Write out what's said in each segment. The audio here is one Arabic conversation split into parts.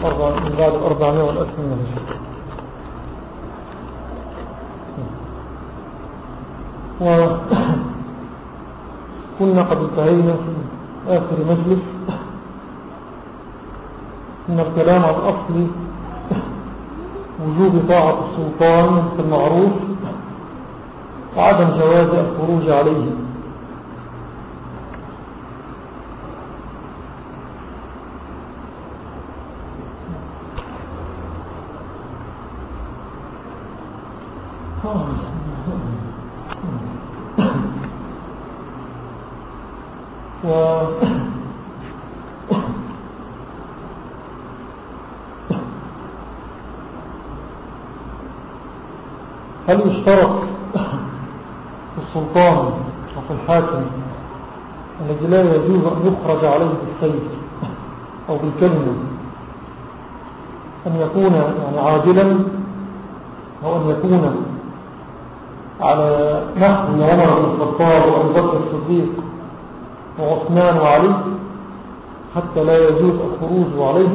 من بعد 400 والألف من الهجرة. وكنا قد انتهينا في آخر مجلس من الكلام عن أصل وجوب طاعة السلطان في المعروف وعدم جواز الخروج عليه. هل يشترط في السلطان وفي الحاكم الذي لا يجوز أن يخرج عليه بالسيف أو بالكلمة أن يكون يعني عادلا، أو أن يكون على نحو عمر بن الخطاب وأبي بكر الصديق وعثمان وعلي حتى لا يجوز الخروج عليه؟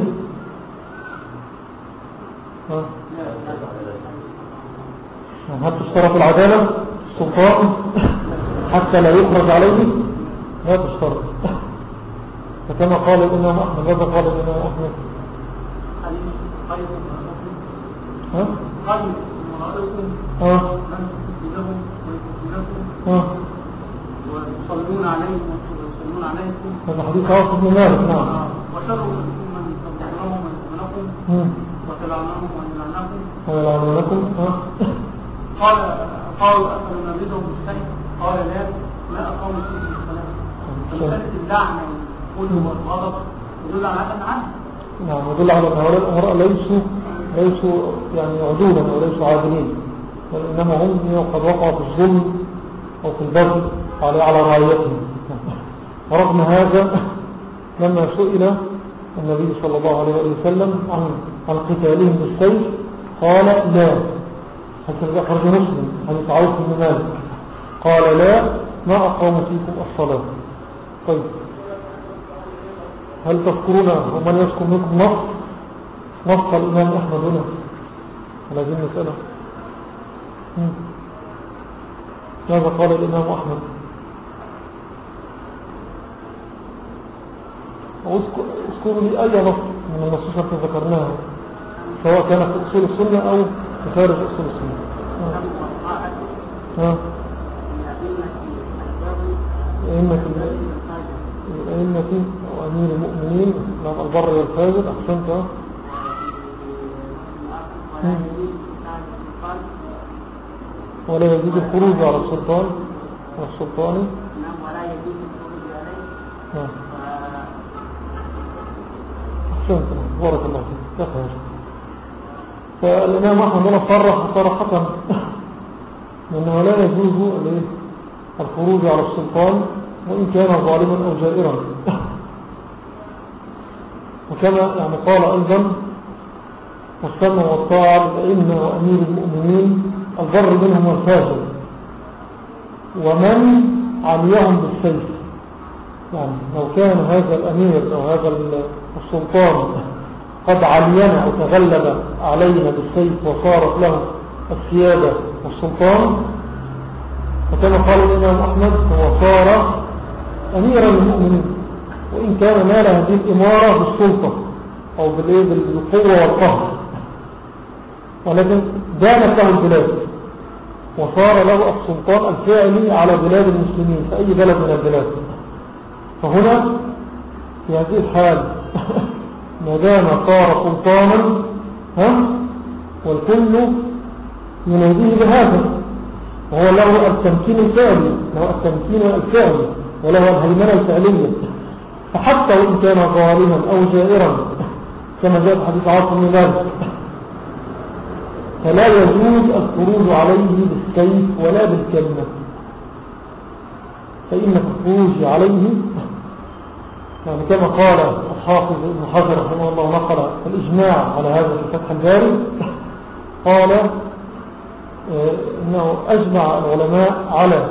هل تشترط العدالة السلطان حتى لا يخرج عليه؟ لا تشترط. فكما قال الإمام أحمد، ماذا قال الإمام أحمد؟ ويصلون عليكم ويصلون عليكم. هذا حديث عاصم بن مالك. نعم. وشر من تبعهم ويتبعونكم وتلعنهم ويلعنونكم. قالوا أفننبذهم بالسيف؟ قال لا، ما أقاموا فيه الصلاة. فمسألة اللعنة والخلو والغضب يدل على هذا العنف. نعم، يدل على أن هؤلاء الأمراء ليسوا يعني عدولا وليسوا عادلين، بل إنما هم قد وقعوا في الظلم أو في البغي على رعيتهم. ورغم هذا لما سئل النبي صلى الله عليه وسلم عن قتالهم بالسيف قال لا، حتى أخرج مسلم حديث عوف بن مالك، قال لا، ما أقاموا فيكم الصلاة. طيب، هل تذكرون ومن يذكر منكم نص الإمام أحمد هنا على هذه المسألة؟ ماذا قال الإمام أحمد؟ اذكروا لي أي نص من النصوص التي ذكرناها، سواء كانت في أصول السنة أو في خارج أصول السنة. الأئمة وأمير المؤمنين من البر والفاجر. أحسنت. ولا يجوز الخروج على السلطان والسلطان. ولا يجوز الخروج عليه. أحسنت، بارك الله فيك. يخرج. فالإمام أحمد هنا صرحة أنه لا يجوز الخروج على السلطان وإن كان ظالما أو جائرا. وكما يعني قال أيضا والسمع والطاعة للأئمة وأمير المؤمنين البر منهم والفاجر ومن عليهم بالسيف. يعني لو كان هذا الأمير أو هذا السلطان قد علينا وتغلب علينا بالسيف وصارت له السيادة والسلطان، فكما قال الإمام أحمد هو صار أميرا للمؤمنين وإن كان نال هذه الإمارة بالسلطة أو بالقوة والقهر، ولكن دانت له البلاد وصار له السلطان الفعلي على بلاد المسلمين في أي بلد من البلاد. فهنا في هذه الحال ما دام صار سلطانا والكل يناديه بهذا، وهو له التمكين الفعلي، وله الهيمنة الفعلية، فحتى وإن كان ظالما أو جائرا كما جاء في حديث عاصم بن مالك فلا يجوز الخروج عليه بالسيف ولا بالكلمة، فإن الخروج عليه يعني كما قال الحافظ ابن حجر رحمه الله نقل الإجماع على هذا في فتح الباري، قال إنه أجمع العلماء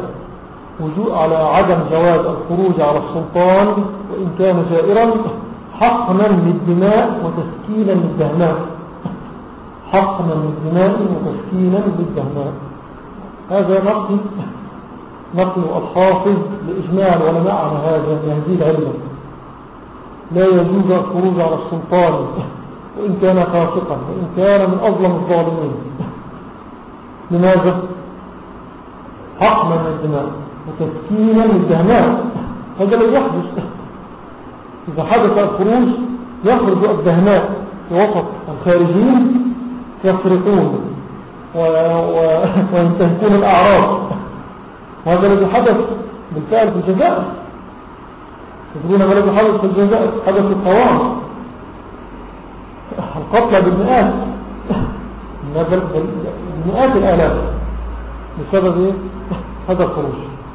على عدم جواز الخروج على السلطان وإن كان جائرا حقنا للدماء وتسكينا للدهماء، حقنا للدماء وتسكينا للدهماء. هذا نقل الحافظ لإجماع العلماء على هذه العلة. لا يجوز الخروج على السلطان وإن كان فاسقا وإن كان من أظلم الظالمين. لماذا؟ حقنا للدماء وتسكينا للدهماء. هذا لا يحدث. إذا حدث الخروج يخرج الدهماء في وسط الخارجين يسرقون وينتهكون الأعراض. وهذا الذي حدث بالفعل في الجزائر. تدرون ما الذي حدث في الجزائر؟ حدث في الطوام، القتلى بالمئات، بالمئات الآلاف بسبب هذا الخروج.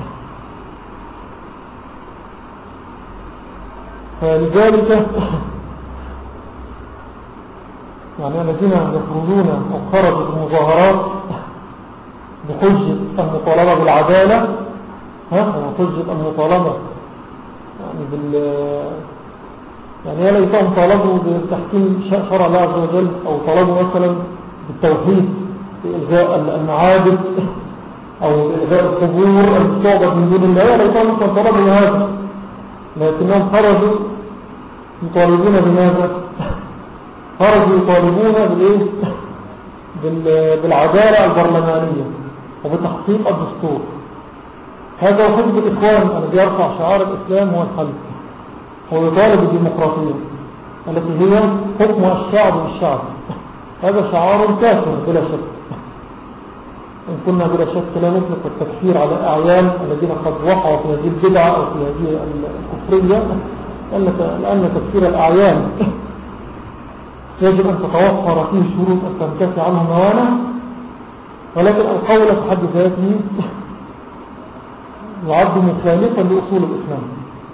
فلذلك يعني الذين يخرجون أو خرجوا بالمظاهرات بحجة المطالبة بالعدالة، وحجة المطالبة يعني يا ليتهم طالبوا بتحكيم شرع الله عز وجل، أو طالبوا مثلا بالتوحيد بإلغاء المعابد أو بإلغاء القبور التي تعبد من دون الله، يا ليتهم طالبوا بهذا، لكنهم خرجوا يطالبون بماذا؟ خرجوا يطالبون بالعدالة البرلمانية وبتحقيق الدستور. هذا هو حزب الإخوان الذي يرفع شعار الإسلام هو الحل، هو يطالب بالديمقراطية التي هي حكم الشعب بالشعب. هذا شعار كافر بلا شك. إن كنا بلا شك لا نطلق التكفير على الأعيان الذين قد وقعوا في هذه البدعة أو في هذه الكفرية، لأن تكفير الأعيان يجب أن تتوفر فيه شروط أن تنتفي عنه موانع، ولكن القول في حد ذاته يعد مخالفا لأصول الإسلام.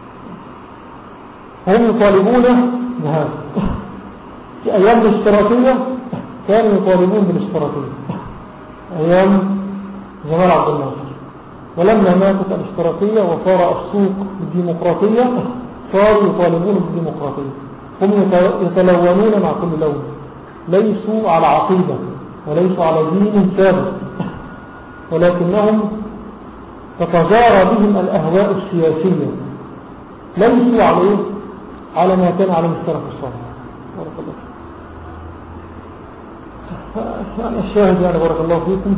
هم يطالبون بهذا. في أيام الاشتراكية كانوا يطالبون بالاشتراكية أيام جمال عبد الناصر، ولما ماتت الاشتراكية وصار السوق بالديمقراطية صاروا يطالبون بالديمقراطية. هم يتلونون مع كل لون، ليسوا على عقيدة وليسوا على دين ثابت، ولكنهم تتجارى بهم الأهواء السياسية، ليسوا على ما كان على السلف الصالح. بارك الله يعني الشاهد يعني بارك الله فيكم،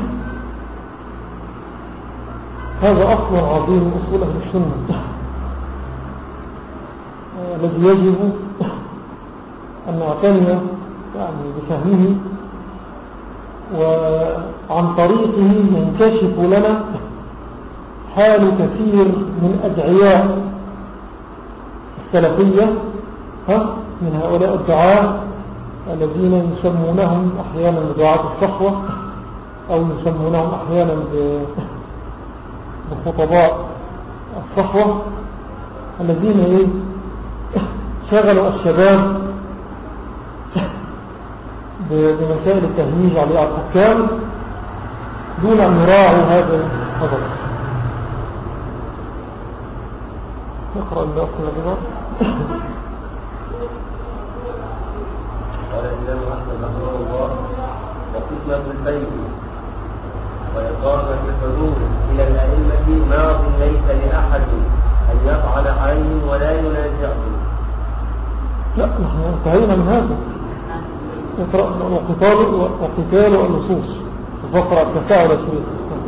هذا أصل عظيم من أصول أهل السنة الذي يجب أن نعتني يعني بفهمه، وعن طريقه ينكشف لنا حال كثير من أدعياء السلفية من هؤلاء الدعاة الذين يسمونهم أحيانا بدعاة الصحوة أو يسمونهم أحيانا بخطباء الصحوة، الذين شغلوا الشباب بمسائل التهميش على الحكام دون أن يراعوا هذا الخبر. نقرأ الباقي الأخير. قال الإمام أحمد رحمه الله: وقسمة البيت وإقامة الحدود إلى الأئمة ماض ليس لأحد أن يطعن عليهم ولا ينازعهم. لا، نحن انتهينا من هذا. وقتال النصوص الفقرة التساؤل شيء.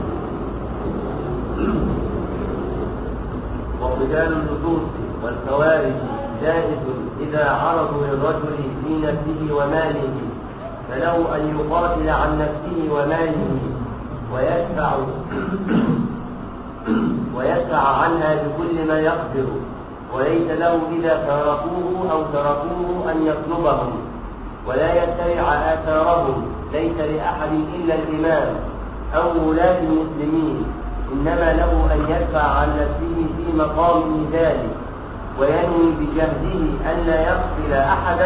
وقتال النصوص والخوارج جائز إذا عرضوا للرجل في نفسه وماله، فله أن يقاتل عن نفسه وماله ويدفع عنها بكل ما يقدر، وليس له إذا تركوه أو تركوه أن يطلبهم ولا يتبع آثارهم. ليس لأحد إلا الإمام أو ولاة المسلمين، إنما له أن يدفع عن نفسه في مقام ذلك، وينوي بجهده ألا يقتل أحدا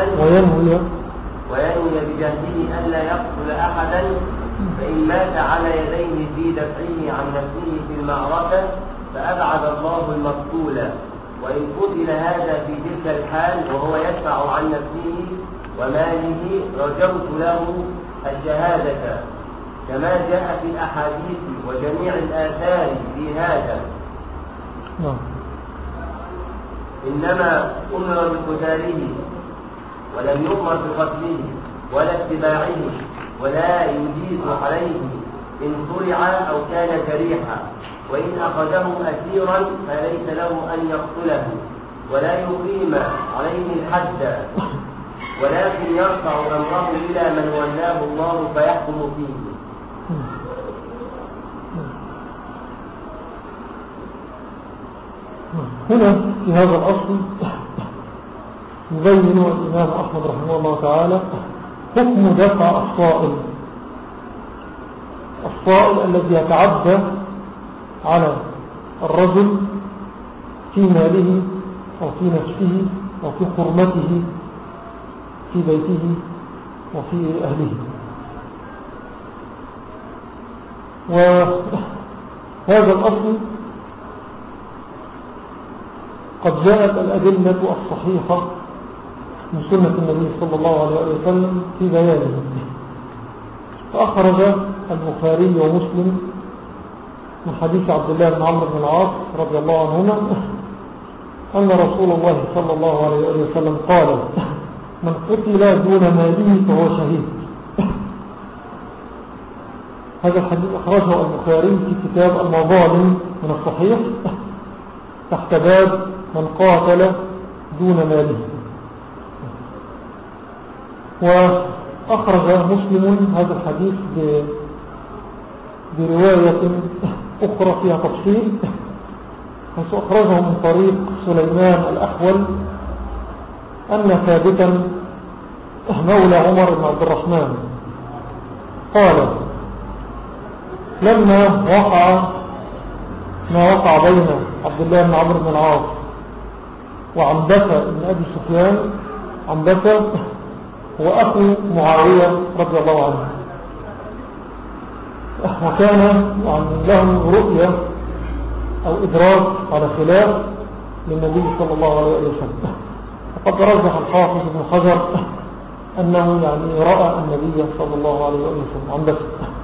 فإن مات على يديه في دفعه عن نفسه في المعركة فأبعد الله المقتول، وإن قتل هذا في تلك الحال وهو يدفع عن نفسه وماله رجوت له الشهادة كما جاء في الأحاديث وجميع الآثار في هذا. إنما أمر بقتاله ولم يؤمر بقتله ولا اتباعه ولا يجيز عليه إن طلع أو كان جريحا، وإن أخذه أسيرا فليس له أن يقتله ولا يقيم عليه الحد، ولكن يرفع أمره إلى من ولاه الله فيحكم فيه. هنا في هذا الأصل يبين الإمام أحمد رحمه الله تعالى حكم دفع الصائل الذي يتعدى على الرجل في ماله أو في نفسه أو في حرمته في بيته وفي أهله. وهذا الأصل قد جاءت الأدلة الصحيحة من سنة النبي صلى الله عليه وسلم في بيانه. فأخرج البخاري ومسلم من حديث عبد الله بن عمرو بن العاص رضي الله عنهما أن رسول الله صلى الله عليه وسلم قال: من قتل دون ماله فهو شهيد. هذا الحديث أخرجه البخاري في كتاب المظالم من الصحيح تحت باب من قاتل دون ماله. وأخرج مسلم هذا الحديث برواية أخرى فيها تفصيل، حيث أخرجه من طريق سليمان الأحول أن ثابتا مولى عمر بن عبد الرحمن قال: لما وقع ما وقع بين عبد الله بن عمرو بن العاص وعنبسة بن أبي سفيان، عنبسة هو أخو معاوية رضي الله عنه، وكان يعني له رؤية أو إدراك على خلاف للنبي صلى الله عليه وسلم. وقد رجح الحافظ ابن حجر أنه يعني رأى النبي صلى الله عليه وسلم عنبسة،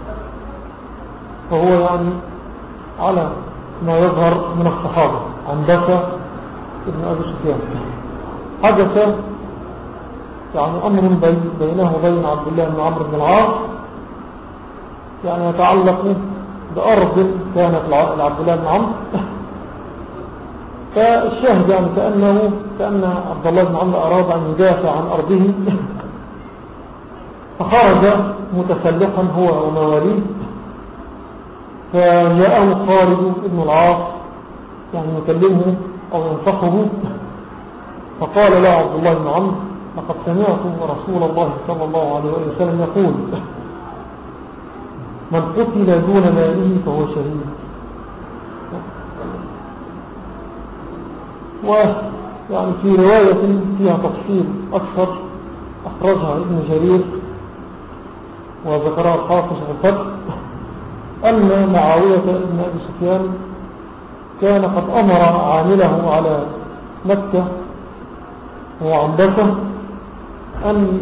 فهو يعني على ما يظهر من الصحابة عنبسة ابن أبي سفيان. حدث يعني أمر بينه وبين عبد الله بن عمرو بن العاص يعني يتعلق بأرض كانت لعبد الله بن عمرو. فالشاهد يعني كأن عبد الله بن عمرو أراد أن يدافع عن أرضه، فخرج متسلحا هو ومواليه، فجاءه خالد بن العاص يعني يكلمه أو ينصحه، فقال له عبد الله بن عمرو: لقد سمعت رسول الله صلى الله عليه وسلم يقول: من قتل دون ماله فهو شهيد. ويعني في رواية فيها تفصيل أكثر أخرجها ابن جرير وذكرها الحافظ في الفتح أن معاوية بن أبي سفيان كان قد أمر عامله على مكة وعنبسة أن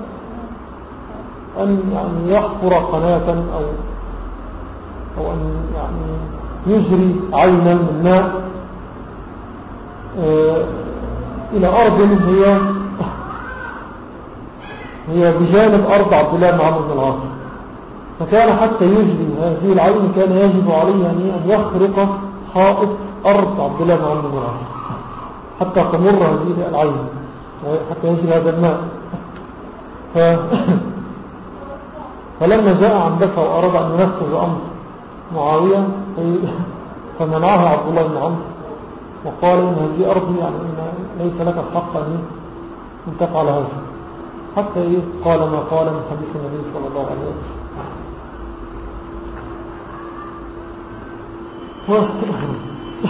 يعني يحفر قناة أو أن يعني يجري عينا من ماء إلى أرض هي بجانب أرض عبد الله بن عمرو بن العاص. فكان حتى يجري هذه العين كان يجب عليه أن يخرق حائط أرض عبد الله بن عمرو بن العاص حتى تمر هذه العين حتى يجري هذا الماء. فلما جاء عنبسة وأراد أن ينفذ أمر معاوية فمنعها عبد الله بن عمرو وقال: إن هذه أرضي، يعني إن ليس لك الحق أن تفعل هذا، حتى قال ما قال من حديث النبي صلى الله عليه وسلم.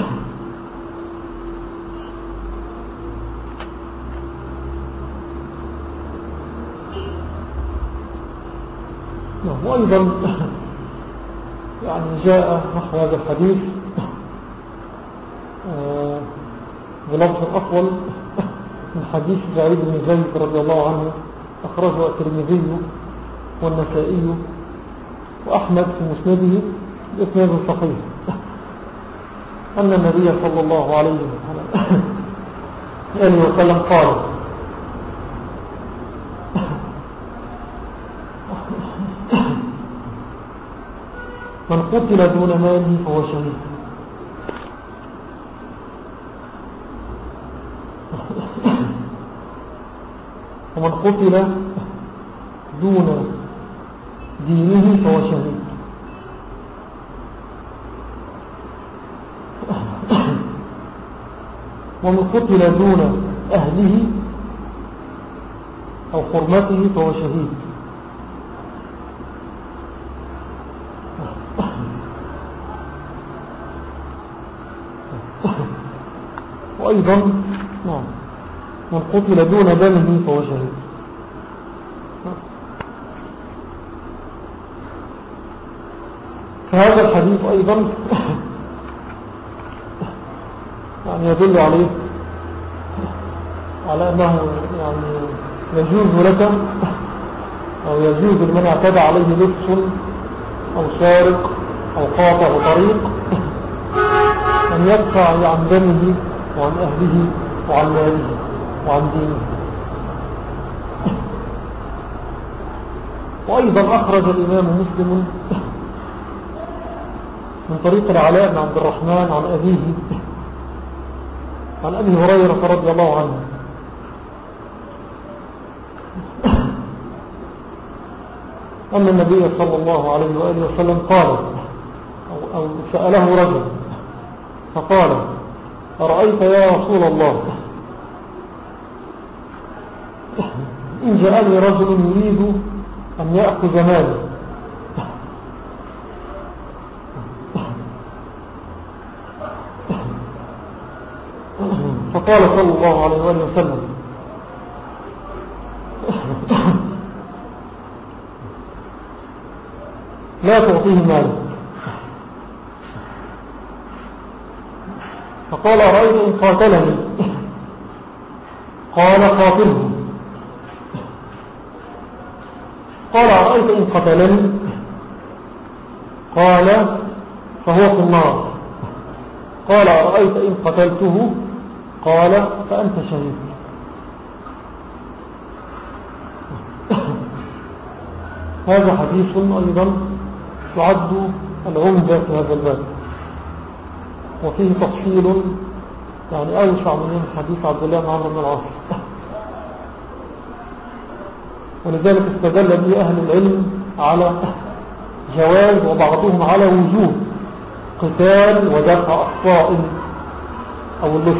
وأيضا يعني جاء نحو هذا الحديث بلفظ أطول من حديث سعيد بن زيد رضي الله عنه أخرجه الترمذي والنسائي وأحمد في مسنده بإسناد صحيح أن النبي صلى الله عليه وسلم قال من قتل دون ماله فهو شهيد. ومن قتل دون دينه فهو شهيد. ومن قتل دون أهله أو حرمته فهو شهيد. وأيضا نعم من قتل دون دمه فهو شهيد. فهذا الحديث أيضا يعني يدل عليه على أنه يعني يجوز لك أو يجوز لمن اعتدى عليه لص أو سارق أو قاطع طريق أن يدفع عن دمه وعن أهله وعن ماله وعن دينه. وأيضا أخرج الإمام مسلم من طريق العلاء بن عبد الرحمن عن أبيه عن أبي هريرة رضي الله عنه أن النبي صلى الله عليه وآله وسلم قال أو سأله رجل فقال أرأيت يا رسول الله إن جاءني رجل يريد أن يأخذ مالي فقال صلى الله عليه وآله وسلم لا تعطيه مالك. فقال أرأيت إن قاتلني قال قاتله. قال أرأيت إن قتلني قال فهو في النار. قال أرأيت إن قتلته قال فأنت شهيد. هذا حديث أيضا يعد العمدة في هذا الباب، وفيه تفصيل يعني أوسع من حديث عبد الله بن عمرو بن العاص. ولذلك استدل به أهل العلم على جواز وبعضهم على وجوب قتال ودفع الصائم أو اللص.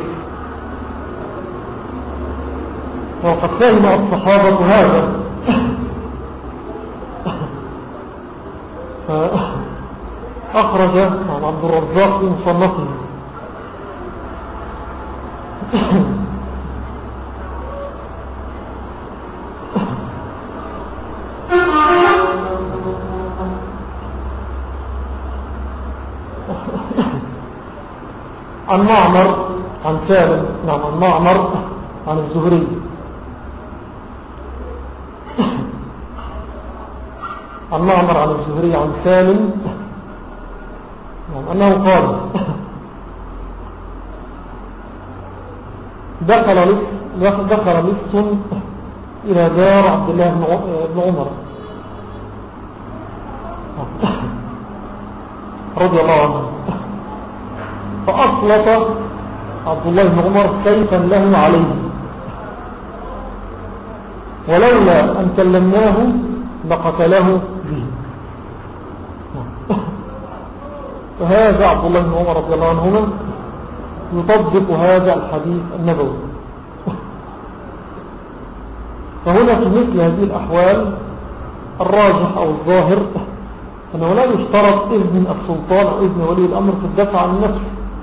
وقد فهم الصحابة هذا فأخرج عبد الرزاق في مصنفه عن معمر عن سالم عن معمر عن الزهري عن معمر عن الزهري عن سالم أنه قال دخل لص إلى دار عبد الله بن عمر رضي الله عنه، فأسلط عبد الله بن عمر سيفا له عليه، ولولا أن كلمناه لقتله به. فهذا عبد الله بن عمر رضي الله عنهما يطبق هذا الحديث النبوي. فهنا في مثل هذه الأحوال الراجح أو الظاهر أنه لا يشترط إذن السلطان أو إذن ولي الأمر في الدفع عن النفس.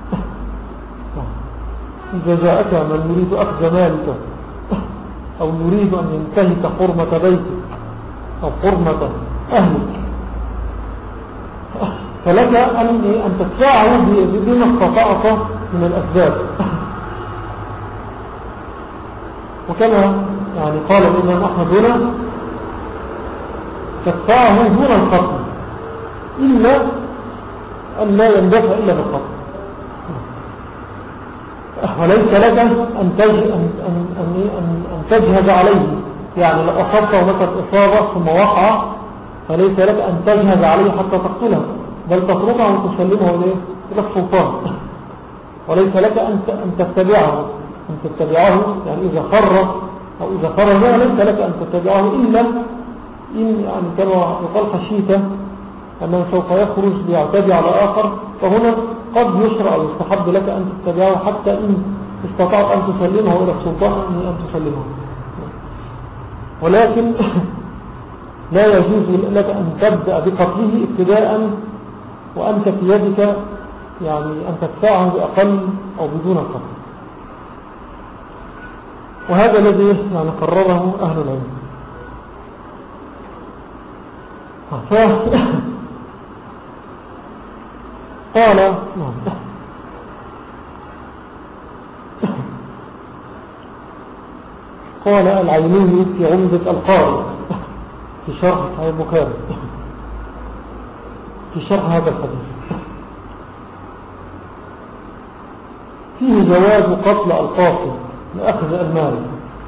إذا جاءك من يريد أخذ مالك أو يريد أن ينتهك حرمة بيتك أو حرمة أهلك فلك أن تدفعه بما استطعت من الأسباب. وكما يعني قال الإمام أحمد هنا تدفعه دون القتل إلا أن لا يندفع إلا بالقتل، وليس لك أن تجهز عليه. يعني لو أصبته مثلا إصابة ثم وقع فليس لك أن تجهز عليه حتى تقتله، بل تتركه وتسلمه إلى السلطان، وليس لك أن تتبعه يعني إذا خرج أو إذا خرج ليس لك أن تتبعه إلا إن يعني كما يقال خشيت أنه سوف يخرج ليعتدي على آخر، فهنا قد يشرع أو يستحب لك أن تتبعه حتى إن استطعت أن تسلمه إلى السلطان أن تسلمه. ولكن لا يجوز لك أن تبدأ بقتله ابتداء وأنت في يدك يعني أن تدفعه بأقل أو بدون قتل. وهذا الذي يعني قرره أهل العلم. قال قال العيني في عمدة القارئ في شرح صحيح البخاري في شرح هذا الحديث فيه جواز قتل القاصد لأخذ المال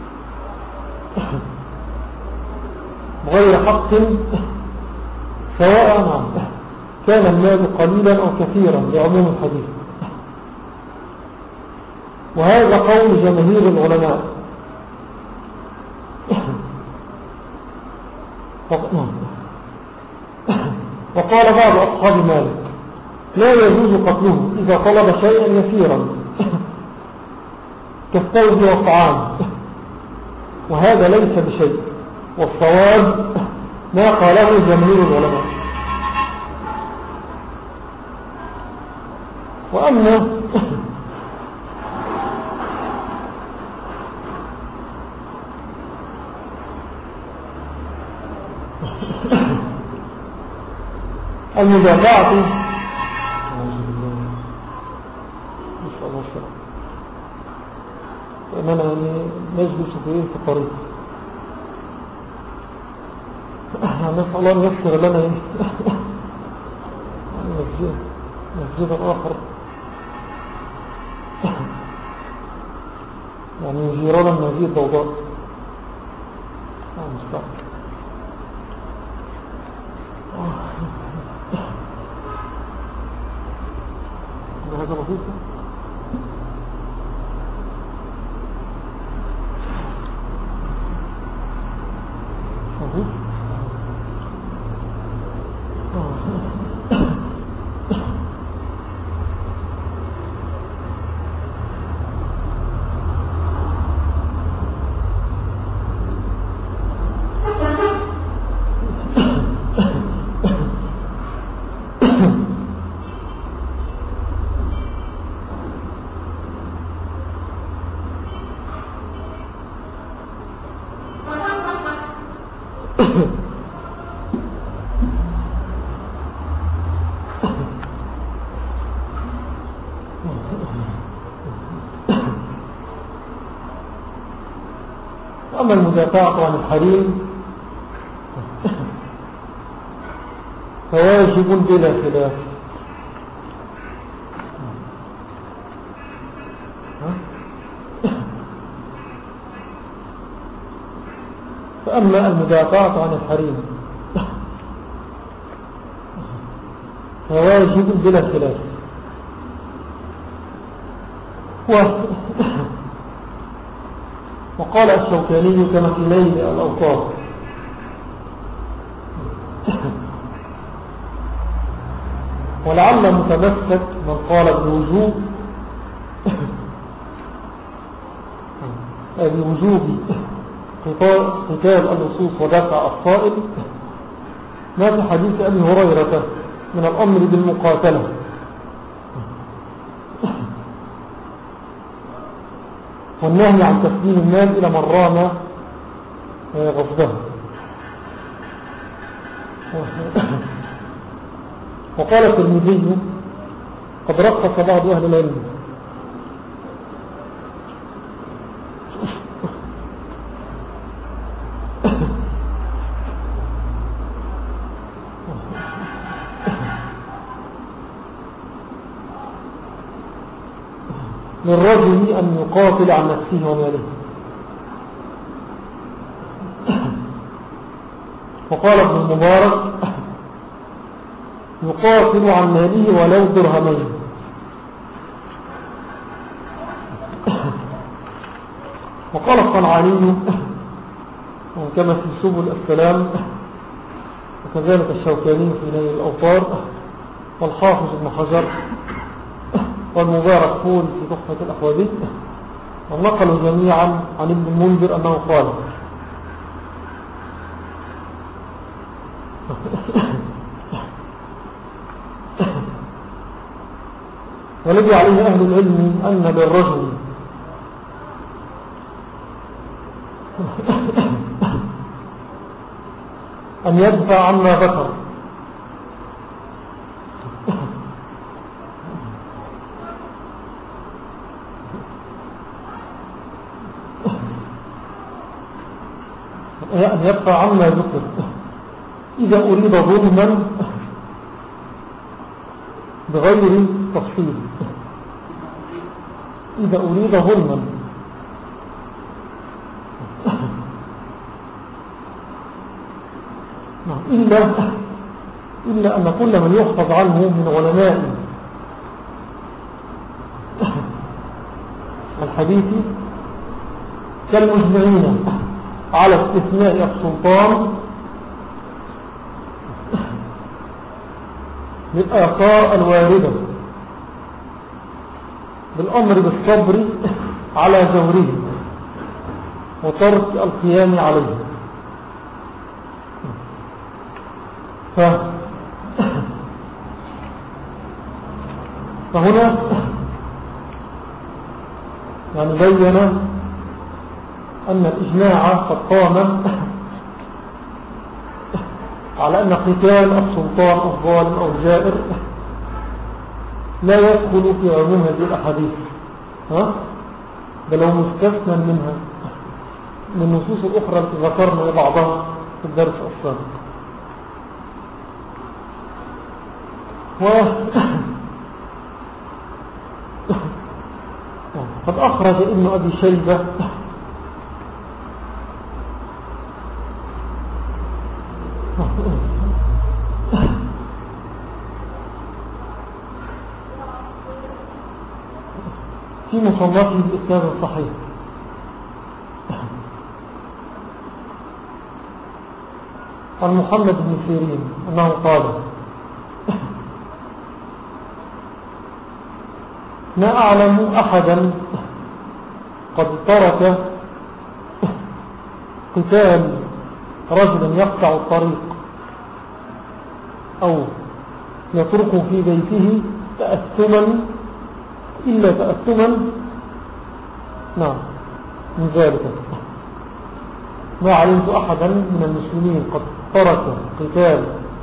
بغير حق سواء كان المال قليلا أو كثيرا لعموم الحديث. وهذا قول جماهير العلماء. وقال بعض أصحاب مالك لا يجوز قتله إذا طلب شيئا يسيرا كالثوب والطعام، وهذا ليس بشيء، والصواب ما قاله جماهير العلماء. وأما المدافعة فإننا يعني نجلس في الطريق، نسأل الله أن يسر لنا مسجدا آخر يعني يجيرنا من هذه الضوضاء. هذا لطيف. أما المدافعة عن الحريم فواجب بلا خلاف. فأما المدافعة عن الحريم فواجب بلا خلاف. وقال الشوكاني كما في نيل الأوطار ولعل متمسك من قال بوجوب قتال اللصوص ودفع الصائل ما في حديث أبي هريرة من الأمر بالمقاتلة، والنهي عن تسليم المال إلى من رام غصبه. وقال الترمذي قد رخص بعض أهل العلم للرجل أن يقاتل عن نفسه وماله. وقال ابن المبارك يقاتل عن ماله ولو درهمين. وقال الصنعاني كما في سبل السلام وكذلك الشوكاني في نيل الأوطار والحافظ ابن حجر والمبارك فول في تحفة الأحوذي، ونقلوا جميعا عن ابن المنذر أنه قال والذي عليه أهل العلم أن للرجل أن يدفع عما ذكر أن يدفع عما ذكر إذا أريد ظلما بغير تفصيل، إذا أريد ظلما إلا أن كل من يحفظ عنه من علماء الحديث كالمجمعين على استثناء السلطان للآثار الواردة بالأمر بالصبر على جوره وترك القيام عليه. فهنا يعني بين أن الإجماع قد قام على أن قتال السلطان الظالم أو الجائر لا يدخل في عموم هذه الأحاديث، بل هو مستثنى منها من النصوص الأخرى التي ذكرنا بعضها في الدرس السابق. قد أخرج ابن أبي شيبة في مصنفه بالإسناد الصحيح عن محمد بن سيرين أنه قال ما أعلم أحدا قد ترك قتال رجل يقطع الطريق أو يتركه في بيته تأثما إلا تأثما من ذلك. ما علمت أحدا من المسلمين قد ترك قتال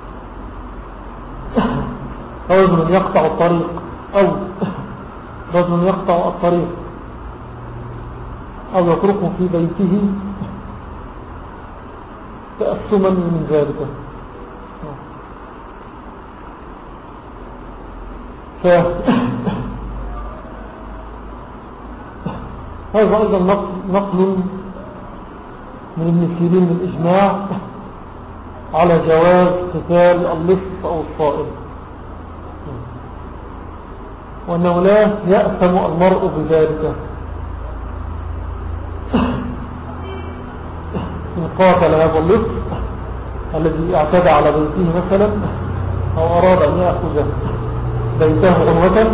رجل يقطع الطريق أو رجل يقطع الطريق أو يتركه في بيته تأثما من ذلك. هذا أيضا نقل من ابن سيرين بالإجماع على جواز قتال اللص أو الصائل، وأنه لا يأثم المرء بذلك إن قاتل هذا اللص الذي اعتدى على بيته مثلا أو أراد أن يأخذ بيته عنوة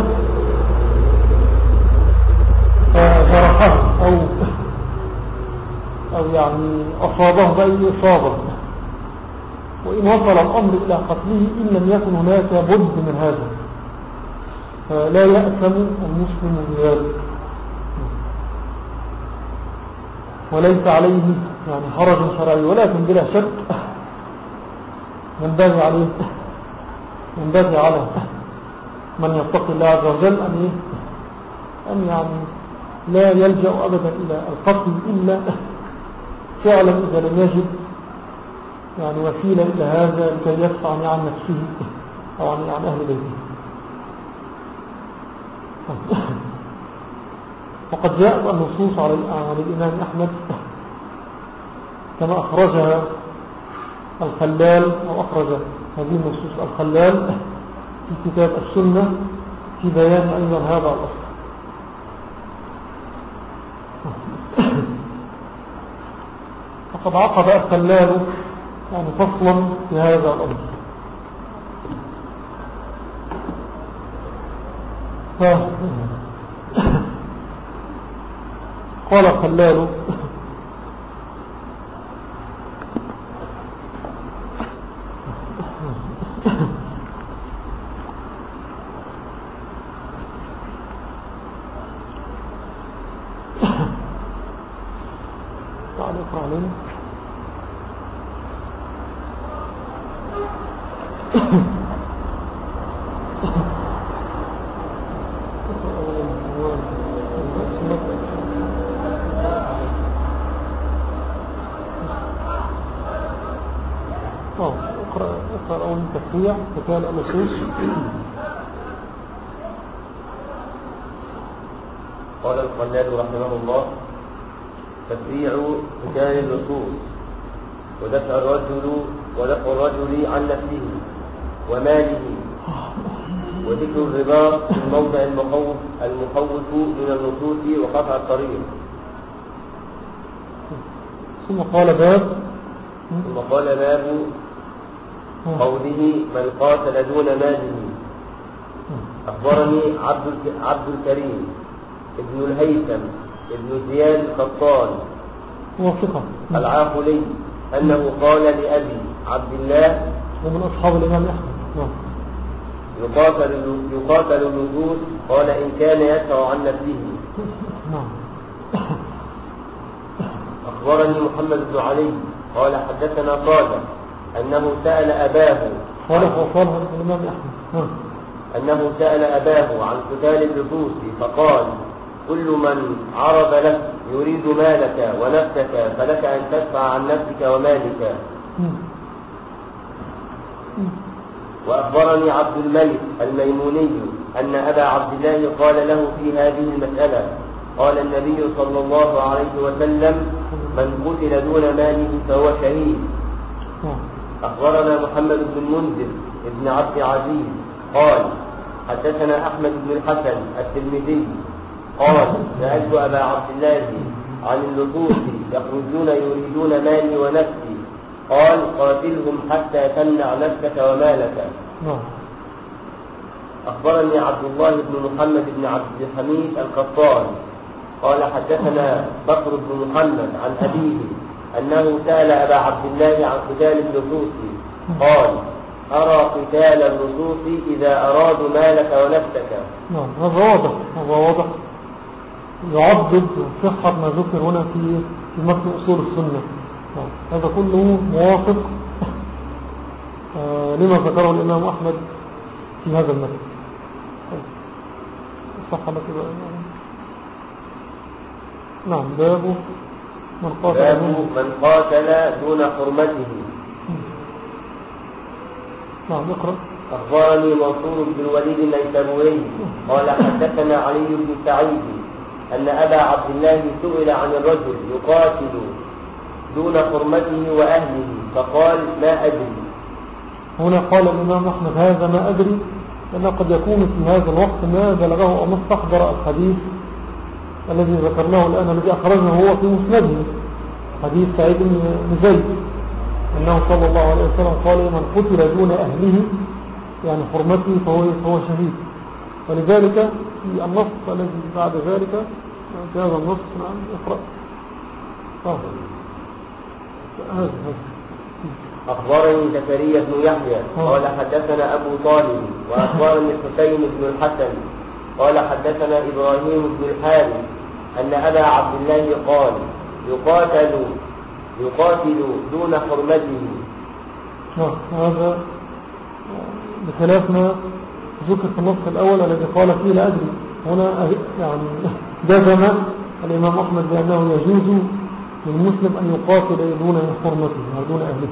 فجرحه أو يعني أصابه بأي إصابة، وإن وصل الأمر إلى قتله إن لم يكن هناك بد من هذا فلا يأثم المسلم بذلك، وليس عليه يعني حرج شرعي، ولكن بلا شك ينبغي على من يتقي الله عز وجل أن يعني لا يلجأ أبدا إلى القتل إلا فعلا إذا لم يجد يعني وسيلة إلى هذا لكي يدفع عن نفسه أو عن أهل بيته. وقد جاءت النصوص عن الإمام أحمد كما أخرجها الخلال، أو أخرج هذه النصوص الخلال في كتاب السنة في بيان أيضا هذا الأصل. فقد عقد الخلال يعني فصلا في هذا الأمر. قال الخلال تعال اقرأ علينا. اقرأ أول تفريع فتال النصوص. قال الخلال رحمه الله: تفريع فتال النصوص ودفع الرجل عن نفسه وماله، وذكر الرباط في الموضع المخوف من النصوص وقطع الطريق. ثم قال باب قوله: من قاتل دون ماله. أخبرني عبد الكريم ابن الهيثم ابن زياد القطان العاقلي أنه قال لأبي عبد الله ومن أصحاب الإمام أحمد: يقاتل النجوس. قال: إن كان يدفع عن نفسه. أخبرني محمد بن علي قال: حدثنا صالح أنه سأل أباه عن قتال اللصوص فقال: كل من عرض لك يريد مالك ونفسك فلك أن تدفع عن نفسك ومالك. وأخبرني عبد الملك الميموني أن أبا عبد الله قال له في هذه المسألة: قال النبي صلى الله عليه وسلم: من قتل دون ماله فهو شهيد. أخبرنا محمد بن المنذر ابن عبد العزيز قال: حدثنا أحمد بن الحسن الترمذي قال: سألت أبا عبد الله عن اللصوص يخرجون يريدون مالي ونفسي. قال: قاتلهم حتى تمنع نفسك ومالك. أخبرني عبد الله بن محمد بن عبد الحميد القطان قال: حدثنا بكر بن محمد عن أبيه أنه سأل أبا عبد الله عن قتال اللصوص. قال: أرى قتال اللصوص إذا أرادوا مالك ونفسك. هذا واضح يعضد صحة ما ذكر هنا في متن أصول السنة. هذا كله موافق لما ذكره الإمام أحمد في هذا المتن. صح لك بقى. نعم. باب من قاتل دون حرمته. نعم. اقرأ. أخبرني منصور بن الوليد النيسابوري قال: حدثنا علي بن سعيد أن أبا عبد الله سئل عن الرجل يقاتل دون حرمته وأهله فقال: ما أدري. هنا قال الإمام أحمد: هذا ما أدري، لأنه قد يكون في هذا الوقت ما بلغه أو ما استحضر الحديث الذي ذكرناه الآن، الذي أخرجه هو في مسنده، حديث سعيد بن زيد أنه صلى الله عليه وسلم قال: من قتل دون أهله يعني حرمته فهو شهيد. ولذلك في النص الذي بعد ذلك في هذا النص. نعم. اقرأ. أخبرني زكريا بن يحيى قال: حدثنا أبو طالب. وأخبرني الحسين بن الحسن قال: حدثنا إبراهيم بن الحارث أن أبا عبد الله قال: يقاتل دون حرمته. هذا بخلاف ما ذكر في النص الأول الذي قال فيه لا أدري. هنا يعني جزم الإمام أحمد بأنه يجوز للمسلم أن يقاتل دون حرمته ودون أهله.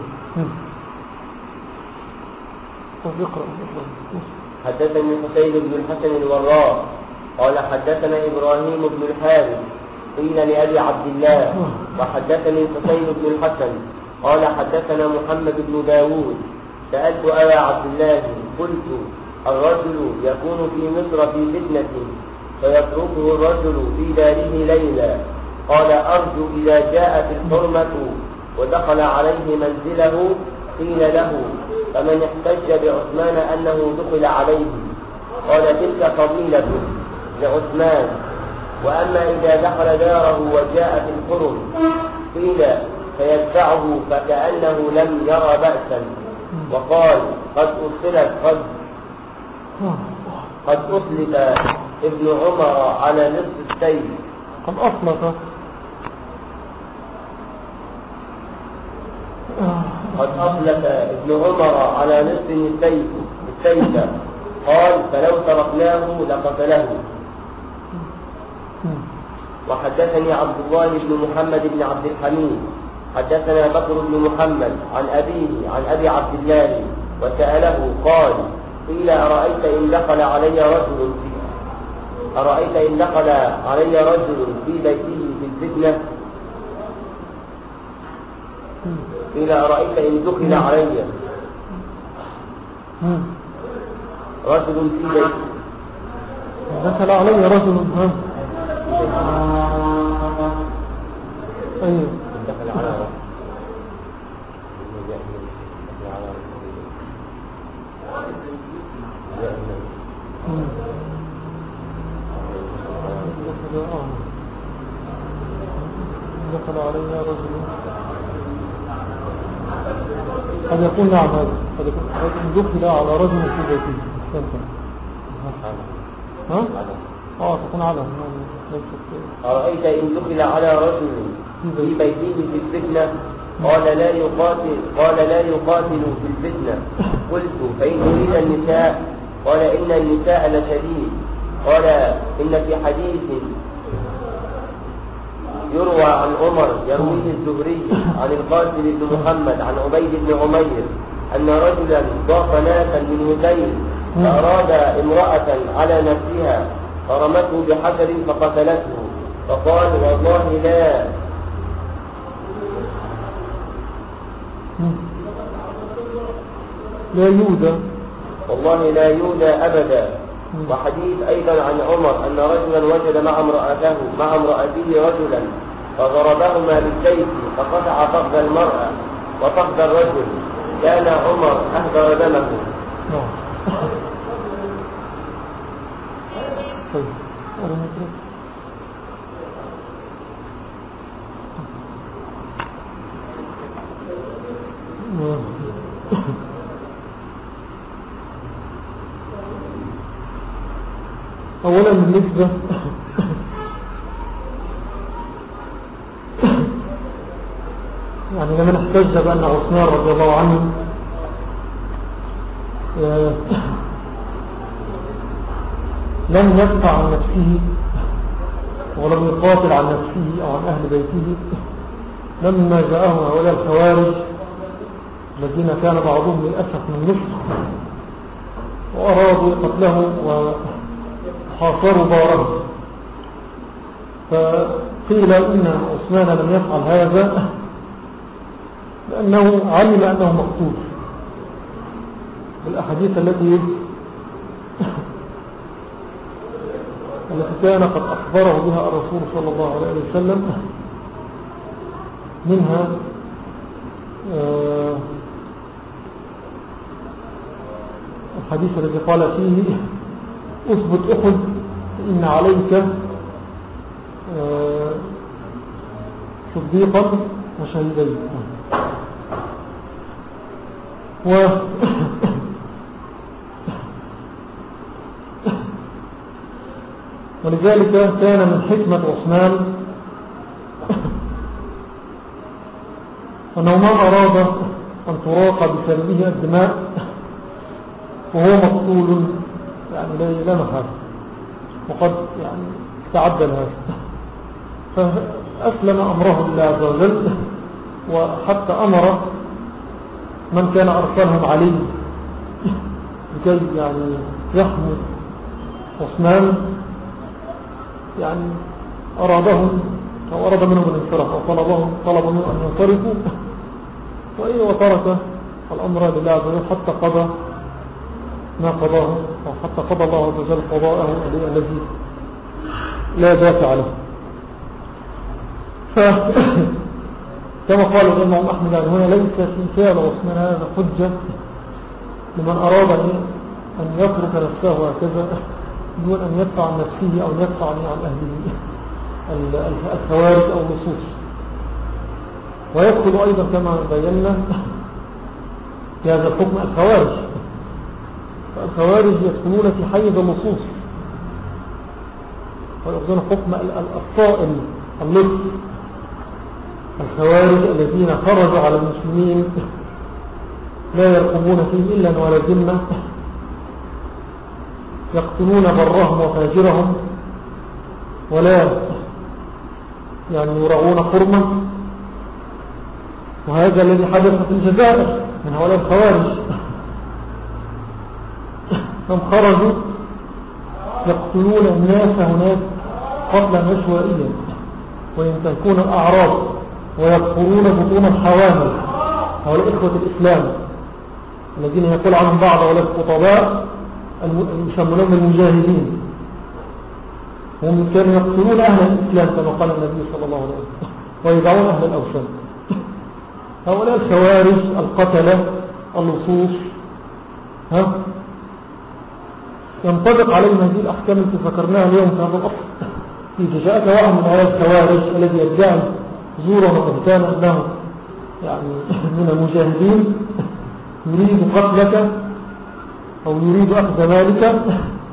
حدثني حسين بن الحسن الوراق قال حدثنا إبراهيم بن الحارث قيل لأبي عبد الله وحدثني حسين بن الحسن قال حدثنا محمد بن داود سألت أبا عبد الله قلت الرجل يكون في مصر في فتنة فيتركه الرجل في داره ليلا قال أرجو إذا جاءت الحرمة ودخل عليه منزله قيل له فمن احتج بعثمان أنه دخل عليه قال تلك فضيلة لعثمان وأما إذا دخل داره وجاءت الحرم قيل فيدفعه فكأنه لم يرى بأسا وقال قد أطلق ابن عمر على نصف السيف قد أطلق ابن عمر على نصف السيف قال فلو تركناه لقتله. وحدثني عبد الله بن محمد بن عبد الحميد حدثنا بكر بن محمد عن أبيه عن أبي عبد الله وسأله قال قيل أرأيت إن دخل علي رجل في بيته في الفتنة قيل أرأيت إن دخل علي رجل في بيته دخل علي رجل أيوه دخل على رجل دخل علي رجل قد يكون نعم هذا قد يكون دخل على رجل في بيته تكون على أرأيت إن دخل على رجل في بيته في الفتنة قال لا يقاتل في الفتنة قلت فإن أريد النساء قال إن النساء لشديد قال إن في حديث يروى عن عمر يرويه الزهري عن القاسم بن محمد عن عبيد بن عمير أن رجلا ضاف ناسا من هذيل فأراد امرأة على نفسها فرمته بحجر فقتلته فقال والله لا يودى أبدا. وحديث أيضا عن عمر أن رجلا وجد مع امرأته رجلا فضربهما بالسيف فقطع فخذ المرأة وفخذ الرجل كان عمر أهدر دمه. أولا بالنسبة يعني لمن احتج بأن عثمان رضي الله عنه لم يدفع عن نفسه ولم يقاتل عن نفسه أو عن أهل بيته لما جاءهم هؤلاء الخوارج الذين كان بعضهم للأسف من مصر وأرادوا قتله وحاصروا داره فقيل إن عثمان لم يفعل هذا لأنه علم أنه مقتول بالأحاديث التي كان قد أخبره بها الرسول صلى الله عليه وسلم منها الحديث الذي قال فيه أثبت أحد إن عليك صديقا وشهيدين ولذلك كان من حكمة عثمان أنه ما أراد أن تراق بسببه الدماء وهو مقتول يعني لا محال وقد يعني تعدل هذا فأسلم أمره لله عز وجل وحتى أمر من كان أرسلهم عليه لكي يعني يحمي عثمان يعني أرادهم أو أراد منهم الانصراف أو طلب منهم أن ينصرفوا وترك الأمر لله عز وجل حتى قضى ما قضاه أو حتى قضى الله عز وجل قضاءه الذي لا دافع له. كما قال الإمام أحمد عن هنا ليس في فعل عثمان هذا حجة لمن أراد أن يترك نفسه هكذا دون أن يدفع عن نفسه أو يدفع عن أهله الخوارج أو اللصوص. ويدخل أيضا كما بينا في هذا الحكم الخوارج. فالخوارج يدخلون في حيز اللصوص ويأخذون حكم الطائل اللص. الخوارج الذين خرجوا على المسلمين لا يرقبون فيهم إلا ولا ذمة، يقتلون برهم وفاجرهم ولا يعني يرعون حرمة. وهذا الذي حدث في الجزائر من هؤلاء الخوارج. هم خرجوا يقتلون الناس هناك قتلا عشوائيا وينتهكون الأعراض ويقتلون بطون الحوامل. هؤلاء إخوة الإسلام الذين يقول عنهم بعض هؤلاء الخطباء يسمونهم المجاهدين، هم كانوا يقتلون أهل الإسلام كما قال النبي صلى الله عليه وسلم ويدعون أهل الأوثان. هؤلاء الخوارج القتلة اللصوص ينطبق عليهم هذه الأحكام التي ذكرناها اليوم في هذا الأصل. إذا جاءك واحد من هؤلاء الخوارج الذي يدعي زورا وقتانا أنه يعني من المجاهدين يريد قتلك أو يريد أخذ مالك،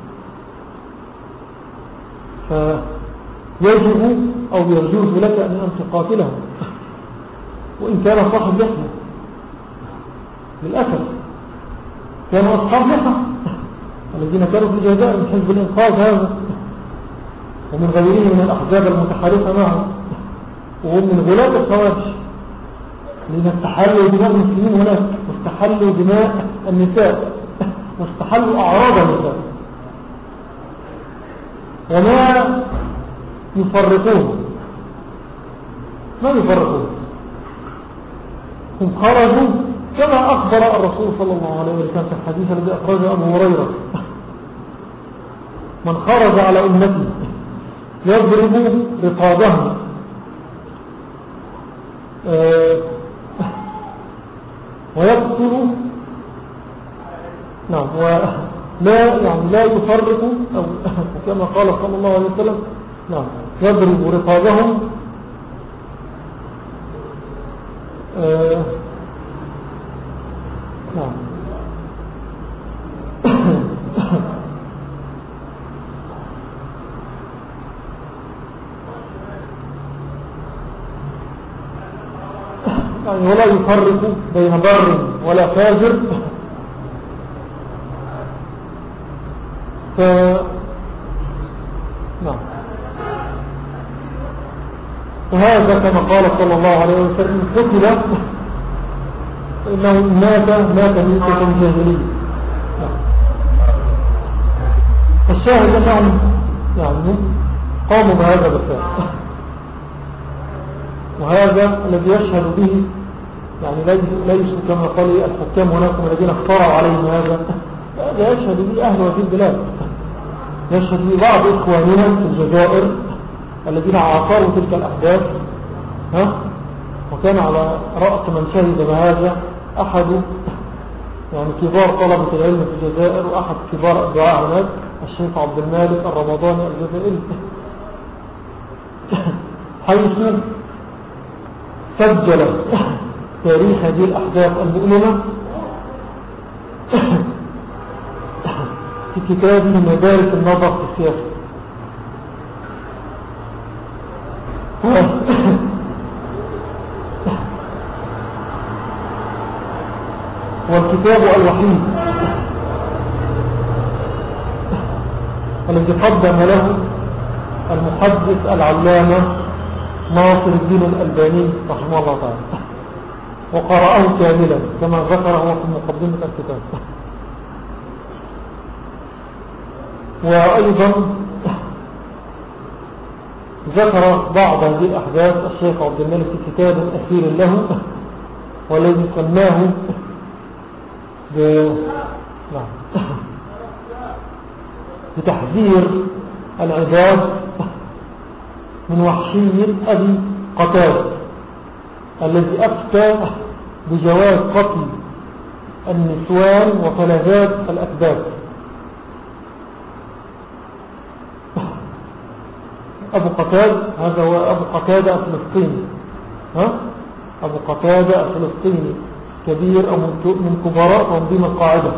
فيجب أو يجوز لك أن تقاتله وإن كان صاحب لحية. للأسف كانوا أصحاب لحية الذين كانوا في الجزائر من حزب الإنقاذ هذا ومن غيرهم من الأحزاب المتحالفة معه، وهم من غلاة الخوارج لأن استحلوا دماء المسلمين هناك واستحلوا دماء النساء واستحلوا أعراض النساء وما يفرقون هم خرجوا كما أخبر الرسول صلى الله عليه وسلم في الحديث الذي أخرجه أبو هريرة: من خرج على أمتي يضرب رقابهم ويقتل لا يفرق أو كما قال صلى الله عليه وسلم يضرب رقابهم يعني ولا يفرق بين بر ولا فاجر. وهذا كما قال صلى الله عليه وسلم: قتل فإنه مات ميتة جاهلية. الشاهد أنهم يعني قاموا بهذا بالفعل، وهذا الذي يشهد به يعني ليس كما قال الحكام هناك الذين اخترعوا عليهم هذا يشهد به أهل هذه البلاد، يشهد به بعض إخواننا في الجزائر الذين عاصروا تلك الأحداث. وكان على رأس من شهد بهذا أحد يعني كبار طلبة العلم في الجزائر وأحد كبار الدعاء هناك الشيخ عبد المالك الرمضاني الجزائري، حيث سجل تاريخ هذه الأحداث المؤلمة في كتابه مدارس النظر في السياسة. والكتاب الوحيد الذي قدم له المحدث العلامة ناصر الدين الألباني رحمه الله تعالى، وقرأه كاملا كما ذكره في مقدمة الكتاب. وأيضا ذكر بعض هذه الأحداث الشيخ عبد الملك في كتاب أخير له والذي سماه بتحذير العباد من وحشي أبي قتادة الذي أفتى بجواز قتل النسوان وفلذات الأكباد. أبو قتادة هذا هو أبو قتادة الفلسطيني، أبو قتادة الفلسطيني كبير أو من كبراء تنظيم القاعدة،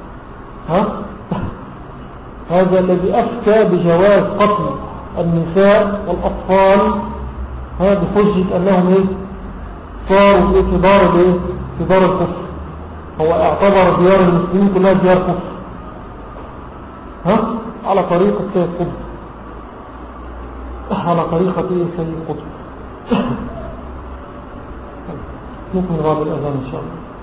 هذا الذي أفتى بجواز قتل النساء والأطفال بحجة أنهم صاروا في دار الكفر. هو اعتبر ديار المسلمين كلها ديار كفر على طريقة سيد قطب، على طريقة سيد قطب. نكمل بعد الأذان إن شاء الله.